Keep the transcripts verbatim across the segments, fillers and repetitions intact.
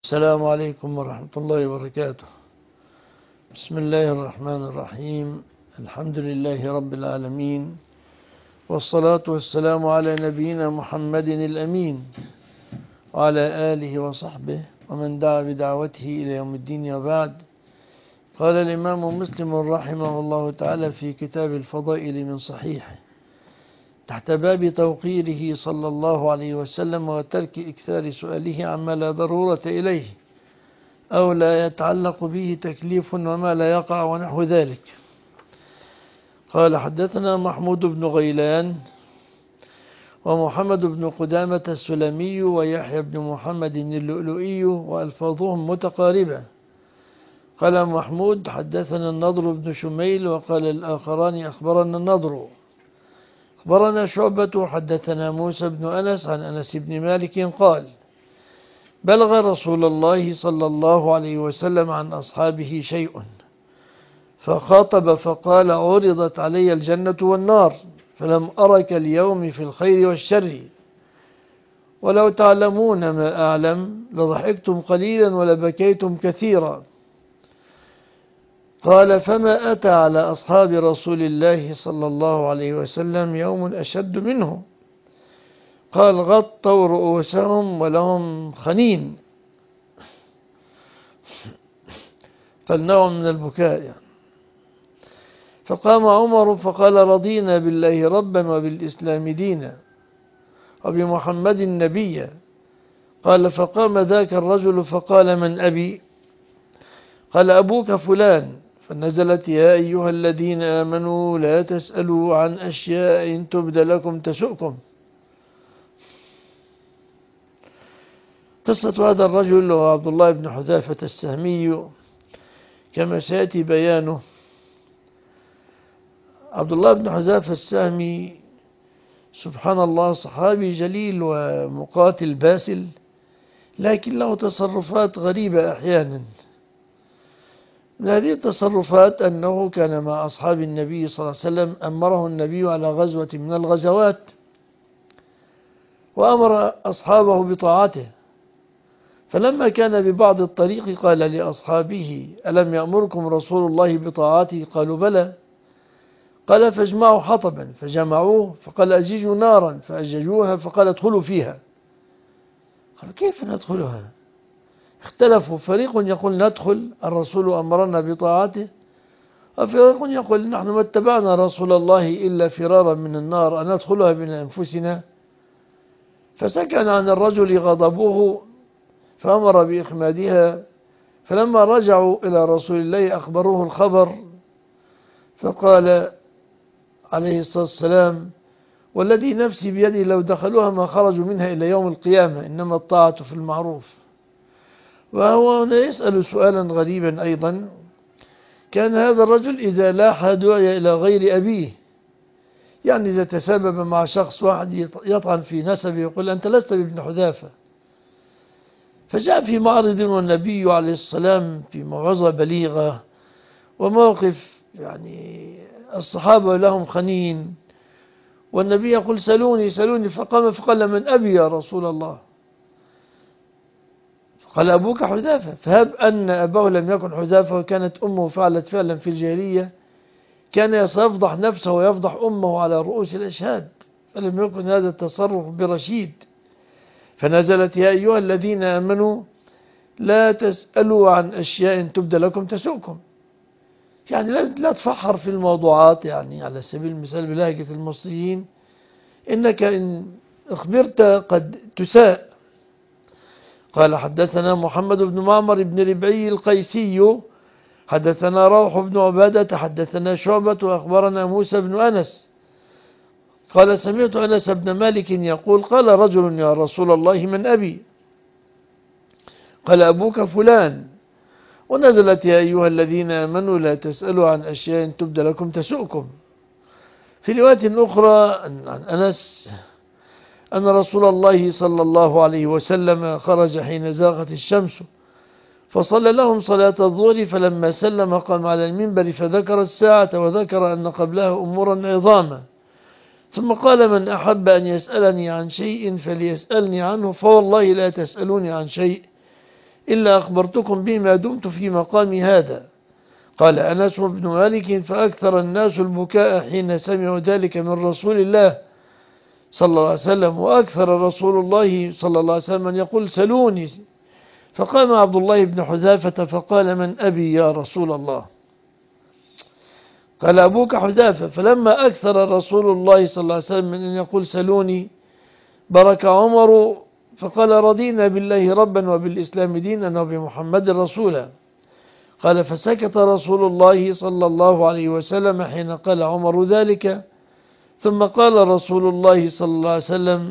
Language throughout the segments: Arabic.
السلام عليكم ورحمة الله وبركاته. بسم الله الرحمن الرحيم. الحمد لله رب العالمين، والصلاة والسلام على نبينا محمد الأمين وعلى آله وصحبه ومن دعا بدعوته إلى يوم الدين. وبعد، قال الإمام مسلم رحمه الله تعالى في كتاب الفضائل من صحيحه تحت باب توقيره صلى الله عليه وسلم وترك إكثار سؤاله عما لا ضرورة إليه أو لا يتعلق به تكليف وما لا يقع ونحو ذلك. قال: حدثنا محمود بن غيلان ومحمد بن قدامة السلمي ويحيى بن محمد اللؤلؤي وألفاظهم متقاربة. قال محمود: حدثنا النضر بن شميل، وقال الآخران: أخبرنا النضر. أخبرنا شعبة حدثنا موسى بن أنس عن أنس بن مالك قال: بلغ رسول الله صلى الله عليه وسلم عن أصحابه شيء فخاطب فقال: عرضت علي الجنة والنار فلم أرك اليوم في الخير والشر، ولو تعلمون ما أعلم لضحكتم قليلا ولبكيتم كثيرا. قال: فما أتى على أصحاب رسول الله صلى الله عليه وسلم يوم أشد منه. قال: غطوا رؤوسهم ولهم خنين. فالنوع من البكاء يعني. فقام عمر فقال: رضينا بالله ربا وبالإسلام دينا وبمحمد نبيا. قال: فقام ذاك الرجل فقال: من أبي؟ قال: أبوك فلان. فنزلت: يا أيها الذين آمنوا لا تسألوا عن أشياء إن تبد لكم تسؤكم. قصة هذا الرجل هو عبد الله بن حذافة السهمي كما سيأتي بيانه. عبد الله بن حذافة السهمي سبحان الله صحابي جليل ومقاتل باسل، لكن له تصرفات غريبة أحيانا. من هذه التصرفات أنه كان مع أصحاب النبي صلى الله عليه وسلم، أمره النبي على غزوة من الغزوات وأمر أصحابه بطاعته، فلما كان ببعض الطريق قال لأصحابه: ألم يأمركم رسول الله بطاعته؟ قالوا: بلى. قال: فاجمعوا حطبا، فجمعوه. فقال: أجيجوا نارا، فأججوها. فقال: ادخلوا فيها. قالوا: كيف ندخلها؟ اختلفوا، فريق يقول ندخل، الرسول أمرنا بطاعته، وفريق يقول نحن ما اتبعنا رسول الله إلا فرارا من النار، أن ندخلها من أنفسنا. فسكن عن الرجل غضبه فأمر بإخمادها. فلما رجعوا إلى رسول الله أخبروه الخبر، فقال عليه الصلاة والسلام: والذي نفسي بيده لو دخلوها ما خرجوا منها إلى يوم القيامة، إنما الطاعة في المعروف. وهو هنا يسأل سؤالا غريبا أيضا. كان هذا الرجل إذا لاح دعي إلى غير أبيه، يعني إذا تسبب مع شخص واحد يطعن في نسبه يقول: أنت لست بابن حذافة. فجاء في معرض والنبي عليه السلام في موعظة بليغة وموقف يعني الصحابة لهم خنين، والنبي يقول: سلوني سلوني. فقام فقال: من أبي يا رسول الله؟ قال: أبوك حذافة. فهب أن أباه لم يكن حذافة وكانت أمه فعلت فعلا في الجاهلية، كان يفضح نفسه ويفضح أمه على رؤوس الأشهاد، فلم يكن هذا التصرف برشيد. فنزلت: يا أيها الذين آمنوا لا تسألوا عن أشياء تبد لكم تسؤكم. يعني لا تفحر في الموضوعات، يعني على سبيل المثال بلهجة المصريين: إنك إن أخبرت قد تساء. قال: حدثنا محمد بن معمر بن ربعي القيسي حدثنا روح بن عبادة حدثنا شعبة وأخبرنا موسى بن أنس قال: سمعت أنس بن مالك يقول: قال رجل: يا رسول الله من أبي؟ قال: أبوك فلان. ونزلت: يا أيها الذين آمنوا لا تسألوا عن أشياء تبد لكم تسؤكم. في رواية أخرى عن أنس أن رسول الله صلى الله عليه وسلم خرج حين زاغت الشمس فصلى لهم صلاة الظهر، فلما سلم قام على المنبر فذكر الساعة وذكر أن قبلها أمورا عظاما، ثم قال: من أحب أن يسألني عن شيء فليسألني عنه، فوالله لا تسألوني عن شيء إلا أخبرتكم به ما دمت في مقامي هذا. قال أنس بن مالك فأكثر الناس البكاء حين سمعوا ذلك من رسول الله صلى الله عليه وسلم، وأكثر رسول الله صلى الله عليه وسلم أن يقول سلوني. فقام عبد الله بن حذافة فقال من أبي يا رسول الله؟ قال أبوك حذافة. فلما أكثر رسول الله صلى الله عليه وسلم من أن يقول سلوني برك عمر فقال رضينا بالله ربا وبالإسلام دينا وبمحمد رسولا. قال فسكت رسول الله صلى الله عليه وسلم حين قال عمر ذلك، ثم قال رسول الله صلى الله عليه وسلم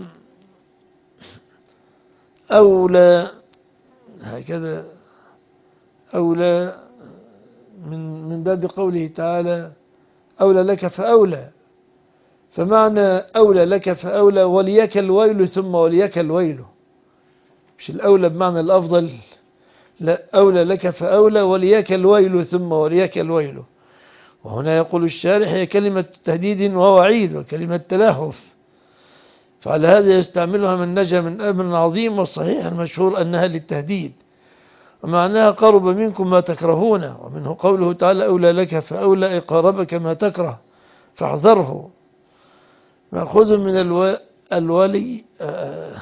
أولى، هكذا أولى من من باب قوله تعالى أولى لك فأولى، فمعنى أولى لك فأولى وليك الويل ثم وليك الويل، مش الأولى بمعنى الأفضل، لا، أولى لك فأولى وليك الويل ثم وليك الويل. وهنا يقول الشارح هي كلمة تهديد ووعيد وكلمة تلهف، فعلى هذا يستعملها من نجا من أمر عظيم، والصحيح المشهور أنها للتهديد، ومعناها قرب منكم ما تكرهونه. ومنه قوله تعالى أولى لك فأولى قاربك ما تكره فاحذره. مأخوذ من الو... الولي آه...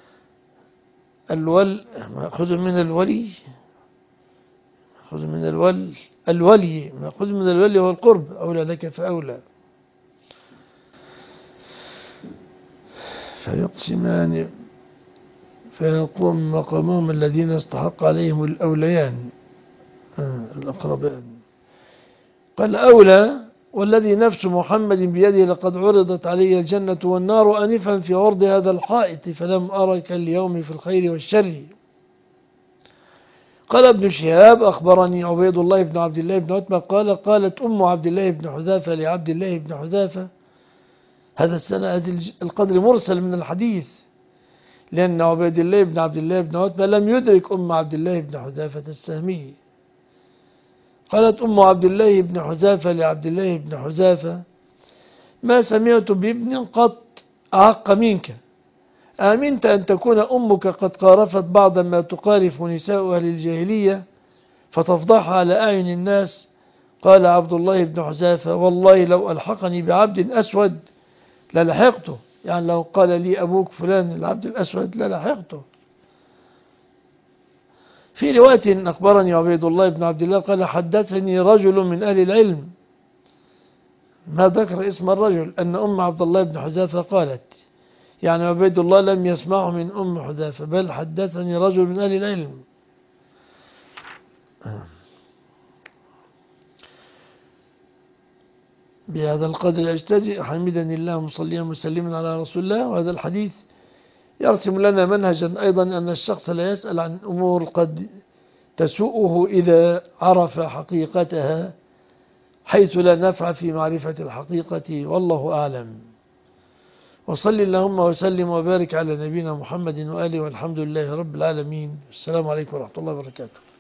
الول مأخوذ من الولي مأخوذ من الول الولي مأخوذ من الولي هو القرب، أولى لك فأولى. فيقسمان فيقوم مقامهم الذين استحق عليهم الأوليان آه الأقربان. قال أولى والذي نفس محمد بيده لقد عرضت علي الجنة والنار أنفا في عرض هذا الحائط فلم أرك اليوم في الخير والشر. قال ابن شهاب أخبرني عبيد الله بن عبد الله بن عتبة قال قالت أم عبد الله بن حذافة لعبد الله بن حذافة، هذا السنة هذا القدر مرسل من الحديث، لأن عبيد الله بن عبد الله بن عتبة لم يدرك أم عبد الله بن حذافة السهمي. قالت أم عبد الله بن حذافة لعبد الله بن حذافة ما سمعت بابن قط أعق منك، آمنت أن تكون أمك قد قارفت بعض ما تقارف نساء أهل الجاهلية فتفضحها على أعين الناس؟ قال عبد الله بن حذافة والله لو ألحقني بعبد أسود للحقته، يعني لو قال لي أبوك فلان العبد الأسود للحقته. في رواية أخبرني عبيد الله بن عبد الله قال حدثني رجل من أهل العلم، ما ذكر اسم الرجل، أن أم عبد الله بن حذافة قالت، يعني عبيد الله لم يسمعه من أم حذافة بل حدثني رجل من أهل العلم. بهذا القدر أجتزئ حمدني الله مصليا مسلما على رسول الله. وهذا الحديث يرسم لنا منهجا أيضا أن الشخص لا يسأل عن أمور قد تسوءه إذا عرف حقيقتها، حيث لا نفع في معرفة الحقيقة، والله أعلم. وصل اللهم وسلم وبارك على نبينا محمد وآله والحمد لله رب العالمين. السلام عليكم ورحمة الله وبركاته.